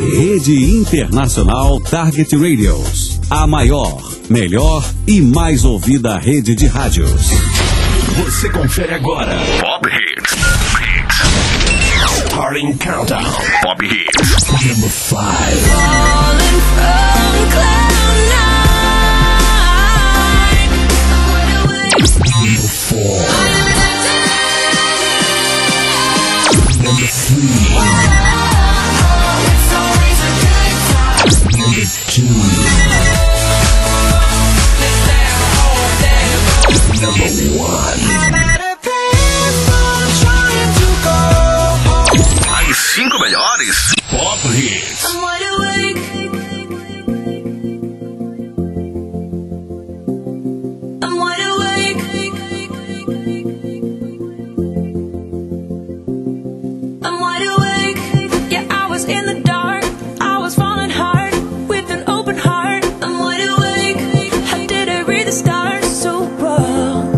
Rede Internacional Target Radios. A maior, melhor e mais ouvida rede de rádios. Você confere agora Pop Hits. Starting Countdown. Pop Hits. Number 5. Falling from cloud nine. Number 4. Number 3. It's always a good time. Number 2. Number 1. As 5 melhores Pop Hits. I'm wide awake. I'm wide awake. I'm wide awake. Yeah, I was in the dark. I was falling hard with an open heart. I'm wide awake. How did I read the stars so wrong?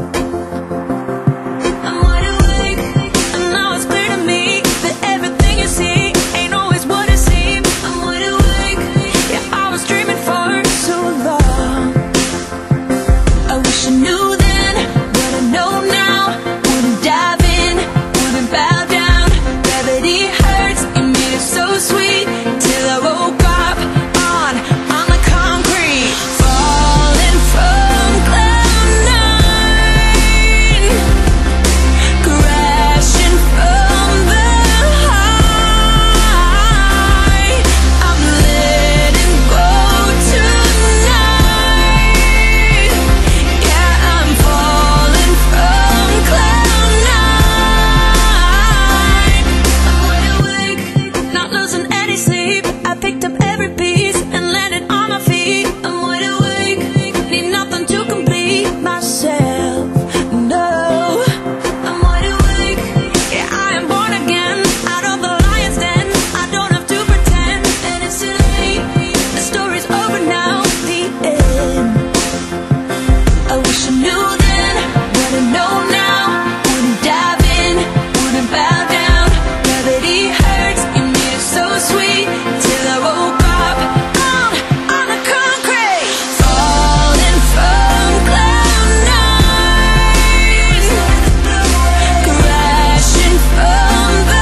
I'm wide awake, and now it's clear to me that everything you see ain't always what it seems. I'm wide awake. Yeah, I was dreaming for so long. I wish I knew then what I know now. Wouldn't dive in, wouldn't bow down. Gravity hurts, it made it so sweet till I woke up on the concrete, falling from cloud nine, crashing from the high. I'm letting go tonight. Yeah, I'm falling from cloud nine. I'm wide awake, not losing any sleep. I picked up every piece and landed on my feet. I'm wide awake, need nothing to complete myself. No, I'm wide awake. Yeah, I am born again out of the lion's den. I don't have to pretend that it's in me. The story's over now, the end. I wish I knew then what I know now. Wouldn't dive in, wouldn't bow down. Gravity hurts, it made it so sweet till I woke up on the concrete, falling from cloud nine, crashing from the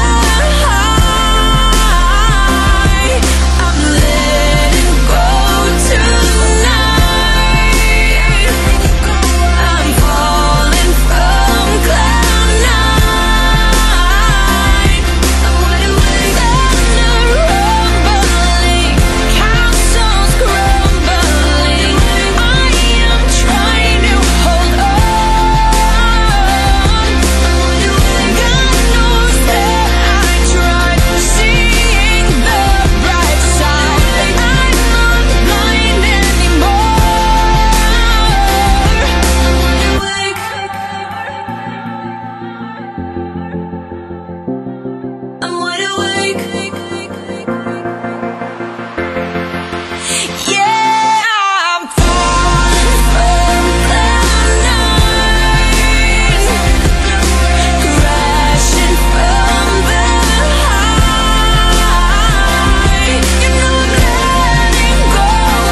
high. I'm letting go tonight. I'm falling from cloud nine. I'm wide awake, thunder rumbling, castles crumbling. I am trying to hold on. I'm wide awake, God knows that I tried seeing the bright side. I'm not blind anymore. I'm wide awake. Yeah, I'm falling from cloud nine, crashing from the high. You know I'm letting go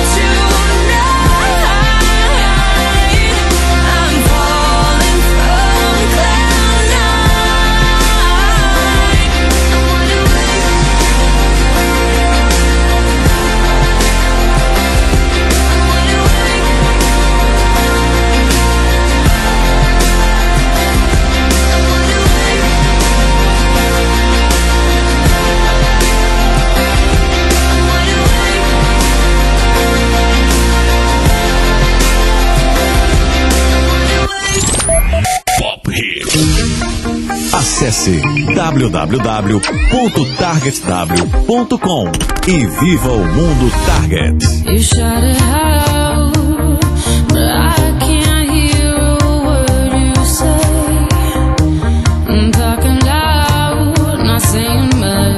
tonight. I'm falling from cloud nine. I'm wide awake. Pop Hits. Acesse www.targetw.com e viva o mundo Target. You shout it out, but I can't hear a word you say. I'm talking loud, not saying much.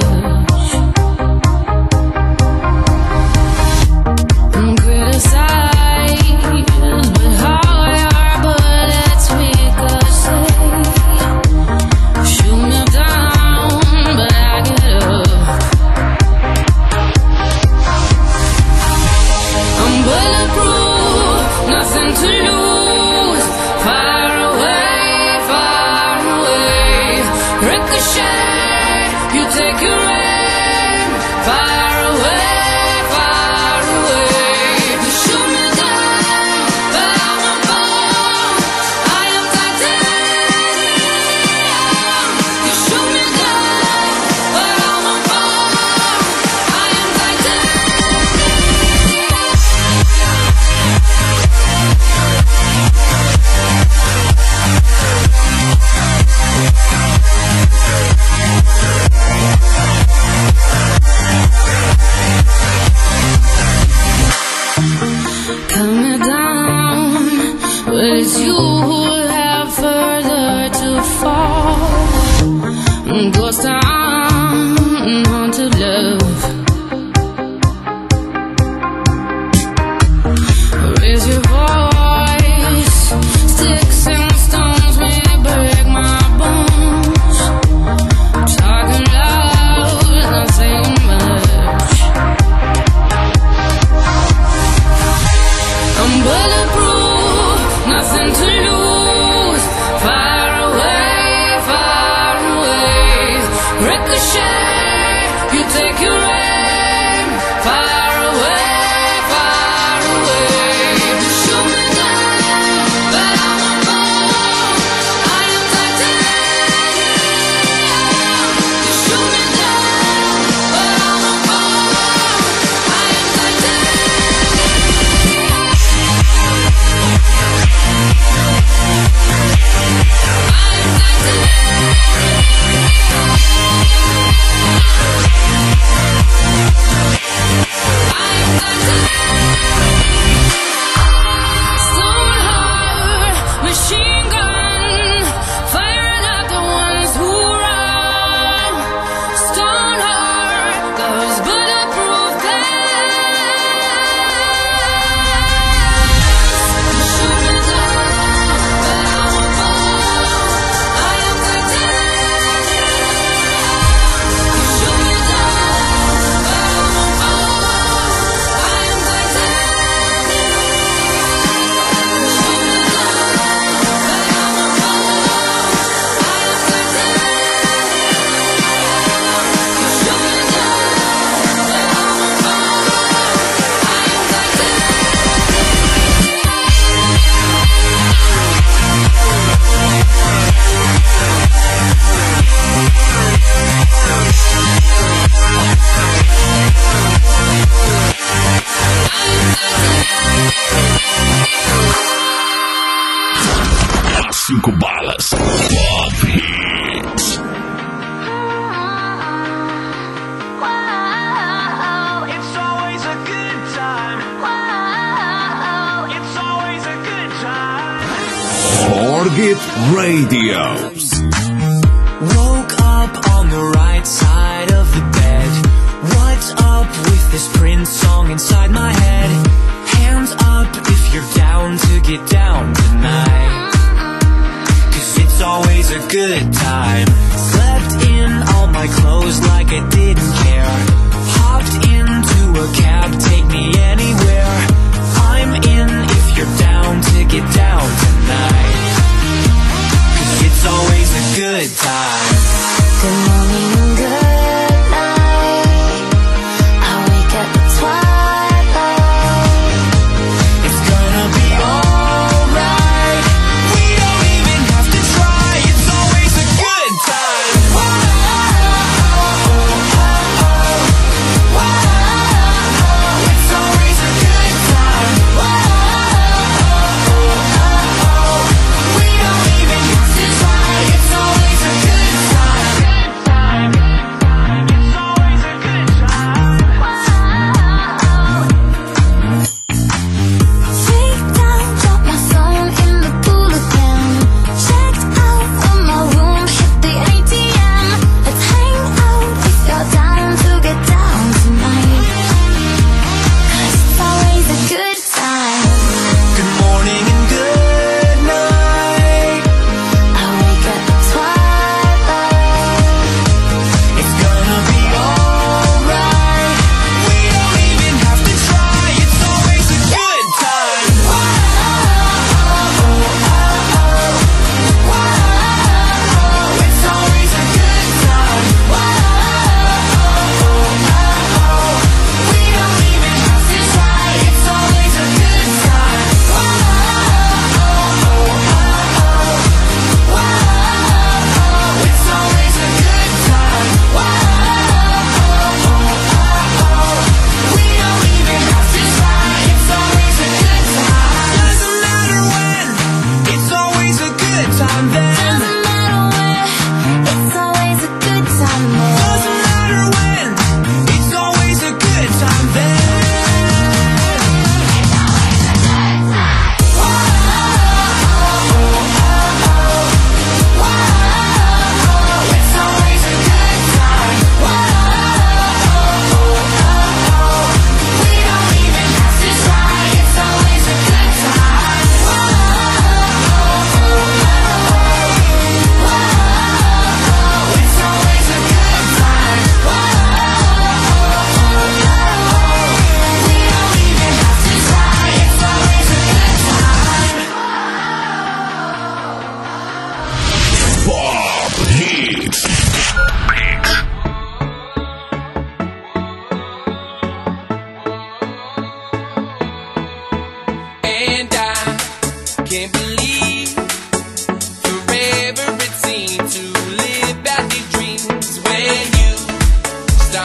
I'm criticized, but how your bullets ricochet. Shoot me down, but I get up. Ricochet, you take your aim far away, far away. You shoot me down, but I won't fall. I am titanium. You shoot me down, but I won't fall. I am coming down, but it's you who have further to fall. Ghost town, haunted love. Raise your voice, sticks and stones may break my bones. Talking loud, not saying much. I'm bulletproof, nothing to lose. Far away, far away. Ricochet, you take your aim. Far away, far away. You shoot me down, but I won't fall. I am titanium. You shoot me down, but I won't fall. I am titanium. Machine gun, firing at the ones who run. Stoneheart, those bulletproof glass. Shoot me down, but I won't fall. I am titanium. Shoot me down, but I won't fall. I am Cinco balas. Pop Hits. Wow, it's always a good time. Wow, it's always a good time. Target Radios. Woke up on the right side of the bed. What's up with this Prince song inside my head? Hands up if you're down to get down tonight. 'Cause it's always a good time. Slept in all my clothes like I didn't care. Hopped into a cab, take me anywhere. I'm in if you're down to get down tonight. 'Cause it's always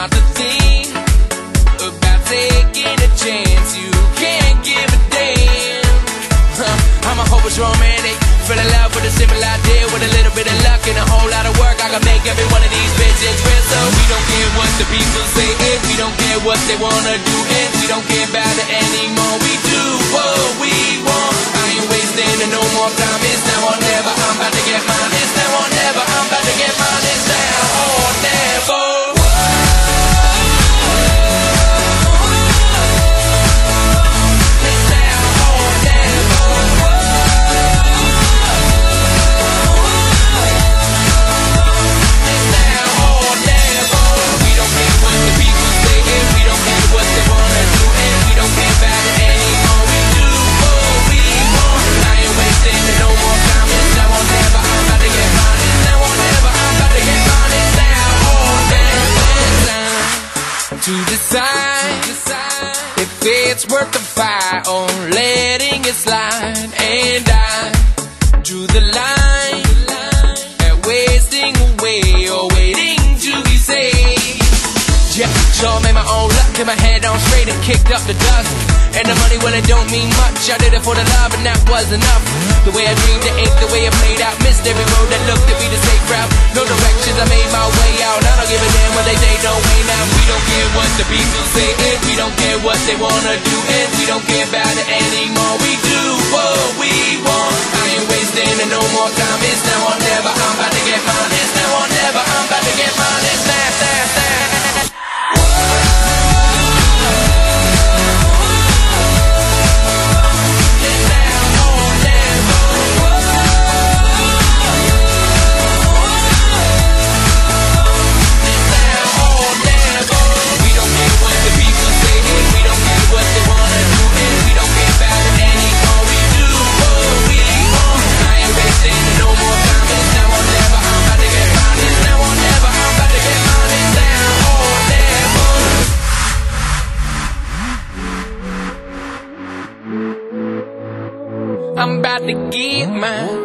start to think about taking a chance. You can't give a damn. I'm a hopeless romantic, fell in love with a simple idea. With a little bit of luck and a whole lot of work, I can make every one of these bitches real. So we don't care what the people say, and we don't care what they wanna do, and we don't care about it anymore. We do what we want. I ain't wasting no more time. It's now or never. I'm about to get mine. It's now or never. I'm about to get mine. It's now or never. To decide if it's worth the fight or letting it slide. And I drew the line at wasting away or waiting to be saved. Yeah, sure made my own luck, till my head on straight and kicked up the dust. And the money, well, it don't mean much. I did it for the love and that was enough. The way I dreamed it ain't the way it played out. Missed every road that looked to be the safe route. No directions, I made my way out. I don't give a damn what they say, no way now. We don't care what the people say, and we don't care what they wanna do, and we don't care about it anymore. We do what we want. I ain't wasting no more time. It's now or never. I'm about to get mine. It's now or never. I'm about to get mine. It's now. I'm about to get mine.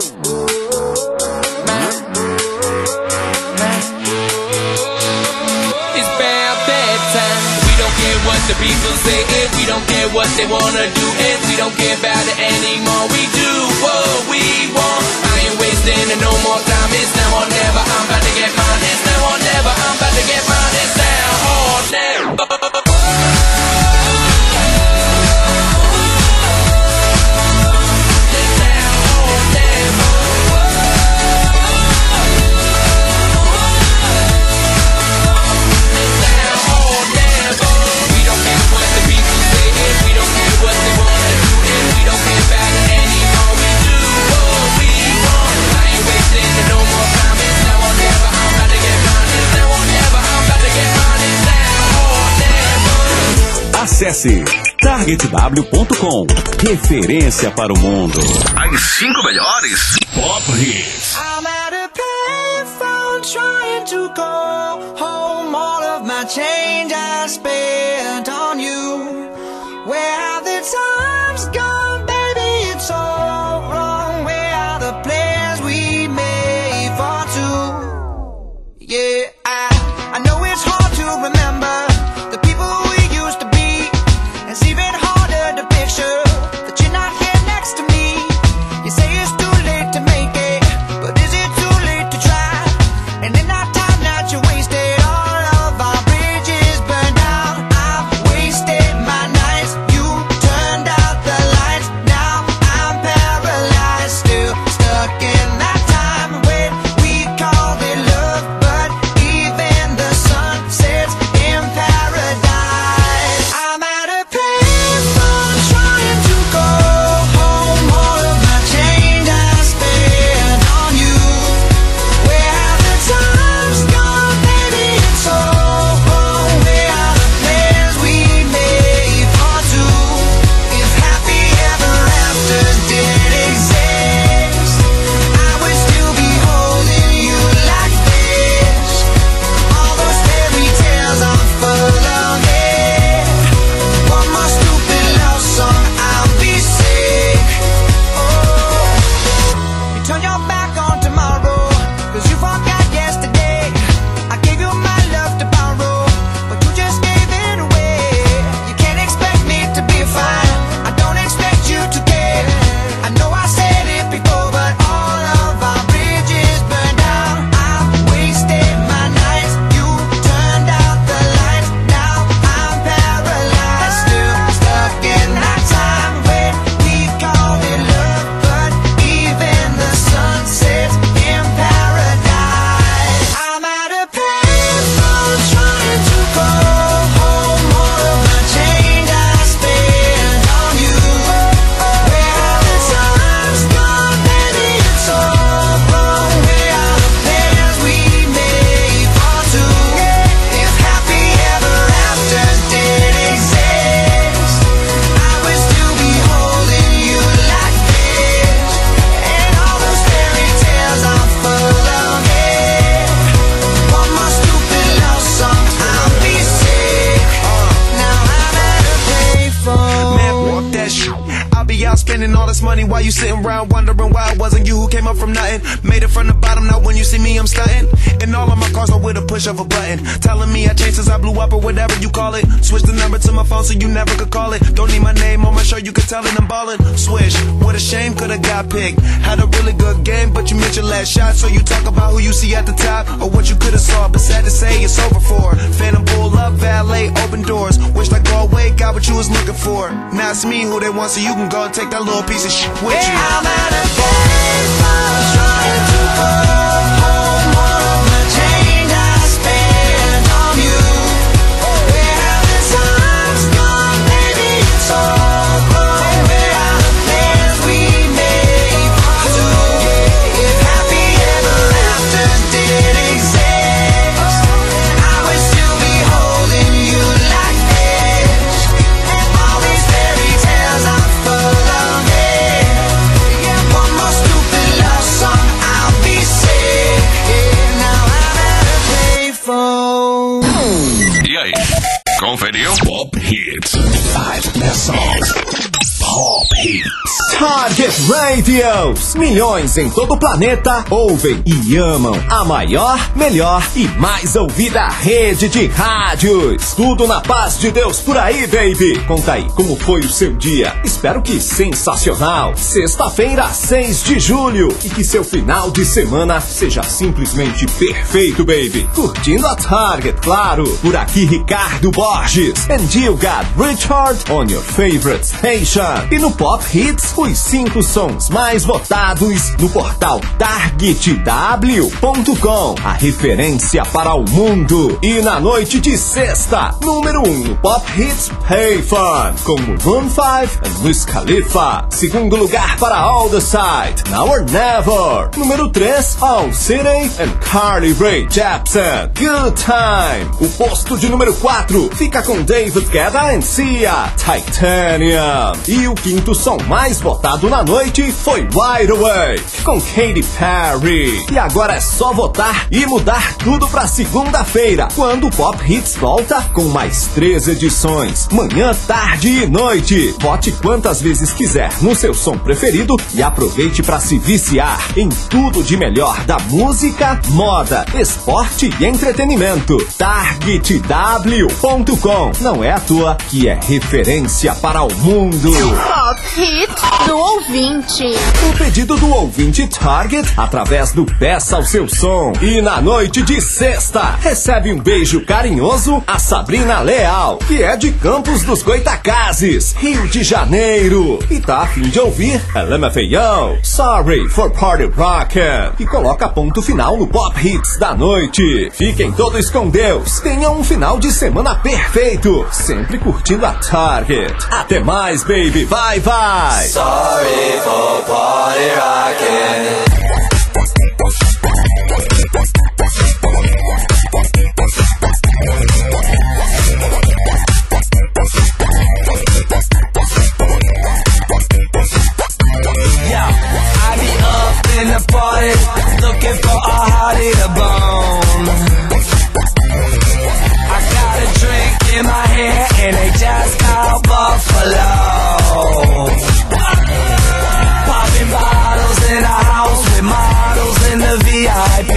It's about that time. We don't care what the people say, and we don't care what they wanna do, and we don't care about it anymore. We do what we want. I ain't wasting no more time. It's now or never. I'm about to get mine. It's now or never. I'm about to get mine. It's now or never. Acesse targetw.com. Referência para o mundo. As 5 melhores Pop Hits. I'm at a payphone trying to go home. All of my change I spent on you. Where have the times gone, baby? It's all wrong. Where are the plans we made for two? Yeah, I know it's hard to remember the people we used to be. It's even harder to picture that you're not here next to me. You say it's too late to make it, but is it too late to try? And in that time that you wasted, all of our bridges burned out. I've wasted my nights, you turned out the lights. Now I'm paralyzed, still stuck in that time when we called it love. But even money while you sitting around wondering why it wasn't you who came up from nothing. Made it from the bottom, now when you see me I'm stunting. And all of my cars are with a push of a button, telling me I changed since I blew up or whatever you call it. Switch the number to my phone so you never could call it. Don't need my name on my shirt, you could tell it I'm ballin'. Swish, what a shame, could've got picked. Had a really good game, but you missed your last shot. So you talk about who you see at the top or what you could've saw, but sad to say it's over for. Phantom pull up, valet, open doors. Wished I go away, got what you was looking for. Now it's me who they want, so you can go and take that little piece of shit with you. I'm at a baseball trying to pull home all of the change I spent on you. Where have the times gone, baby, it's all gone. Where are the plans we made for two? If happy ever after did exist, I would still be holding you like this. And all these fairy tales are full of it. Yeah, one more stupid love song, I'll be sick. Yeah, now I'm at a payphone. E aí, conferiu? Pop Hits. 5 Best Songs. Pop Hits. Target Radios. Milhões em todo o planeta ouvem e amam a maior, melhor e mais ouvida rede de rádios. Tudo na paz de Deus por aí, baby. Conta aí como foi o seu dia. Espero que sensacional. Sexta-feira, 6 de julho. E que seu final de semana seja simplesmente perfeito, baby. Curtindo a Target, claro. Por aqui, Ricardo Borges. And you got Richard on your favorite station. E no Pop Hits, os 5 sons mais votados no portal targetw.com, a referência para o mundo. E na noite de sexta, número 1 no Pop Hits Payphone, com Maroon 5 e Wiz Khalifa. Segundo lugar para All The Side, Now or Never. Número 3, All City and Carly Rae Jepsen, Good Time. O posto de número 4 fica com David Guetta e Sia, Titanium. E o quinto som mais votado na noite foi Wide Awake, com Katy Perry. E agora é só votar e mudar tudo pra segunda-feira, quando o Pop Hits volta com mais 3 edições, manhã, tarde e noite. Vote quantas vezes quiser no seu som preferido e aproveite pra se viciar em tudo de melhor da música, moda, esporte e entretenimento. targetw.com. Não é à toa que é referência para o mundo. Pop Hits do ouvinte. O pedido do ouvinte Target através do Peça ao Seu Som. E na noite de sexta, recebe um beijo carinhoso a Sabrina Leal, que é de Campos dos Goitacazes, Rio de Janeiro. E tá a fim de ouvir LMFAO, Sorry for Party Rockin', que coloca ponto final no Pop Hits da noite. Fiquem todos com Deus. Tenham um final de semana perfeito, sempre curtindo a Target. Até mais, baby. Vai, vai. Sorry for party rockin'. Yeah, I be up in the party, looking for a hottie to bone. I got a drink in my hand and they just called Buffalo. Popping bottles in a house with models in the VIP.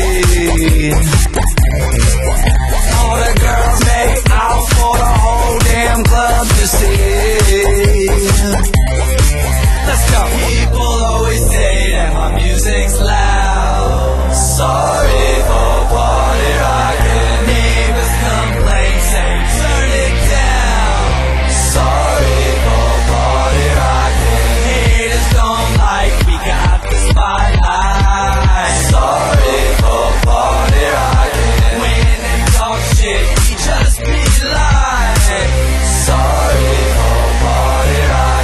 All the girls make out for the whole damn club to see. Let's go. People always say that my music's loud. Sorry for party rockin'. Neighbors complain, say turn it down. Sorry for party rockin'. Haters don't like we got the spotlight. Sorry for party rockin'. When they talk shit, we just be like. Sorry for party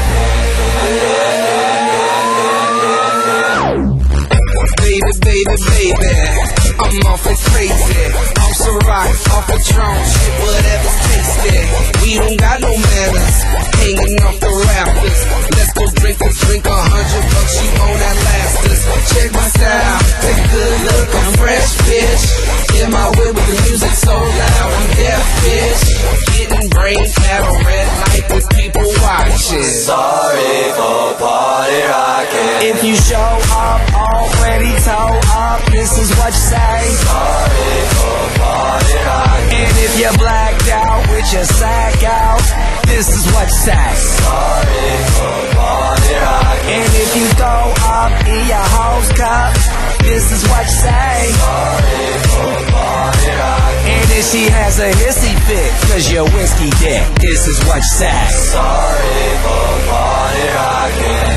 rockin'. Baby, I'm off it crazy. I'm so rock, off a Patron, shit, whatever's tasty. We don't got no manners, hanging off the rafters. Let's go drink a drink, $100, you own that lastest. Check my style, take a good look, I'm fresh, bitch. In my way with the music so loud, I'm deaf, bitch. Getting brain fat on red light with people watching. Sorry for party rocking. If you show up already toe up, this is what you say. Sorry for party rocking. And if you're blacked out with your sack out, this is what you say. Sorry for party rocking. And if you throw up in your hose cup, this is what you say. Sorry for party rocking. And if she has a hissy fit, cause you're whiskey dick, this is what you say. Sorry for party rocking.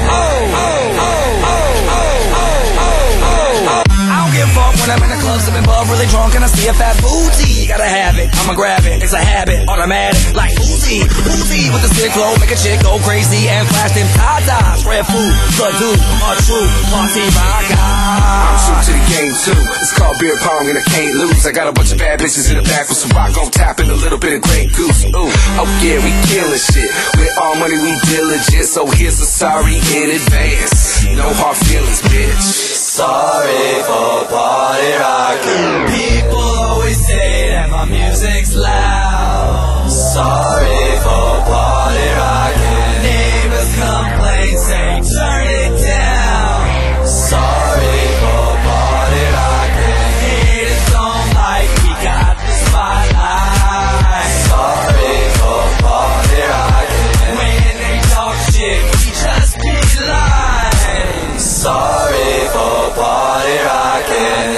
I don't give a fuck when I'm in the club sipping bub, really drunk and I see a fat booty. Gotta have it, I'ma grab it, it's a habit, automatic, like Uzi. Uzi with the sick flow, make a chick go crazy and flash them tatas. Spread food, blood dude, a true party rocker. I'm true to the game too. It's called beer pong and I can't lose. I got a bunch of bad bitches in the back with some rock on top and a little bit of Grey Goose. Ooh, oh yeah, we killing shit. With all money we diligent, so here's a sorry in advance. No hard feelings, bitch. Sorry for party rocking. People always say that my music's loud. Sorry for party rocking. Neighbors complain, say turn it down. Sorry for party rocking. Haters don't like we got the spotlight. Sorry for party rocking. When they talk shit, we just be lying. Sorry for party rocking.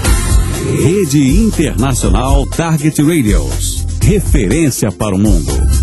Rede Internacional Target Radios. Referência para o mundo.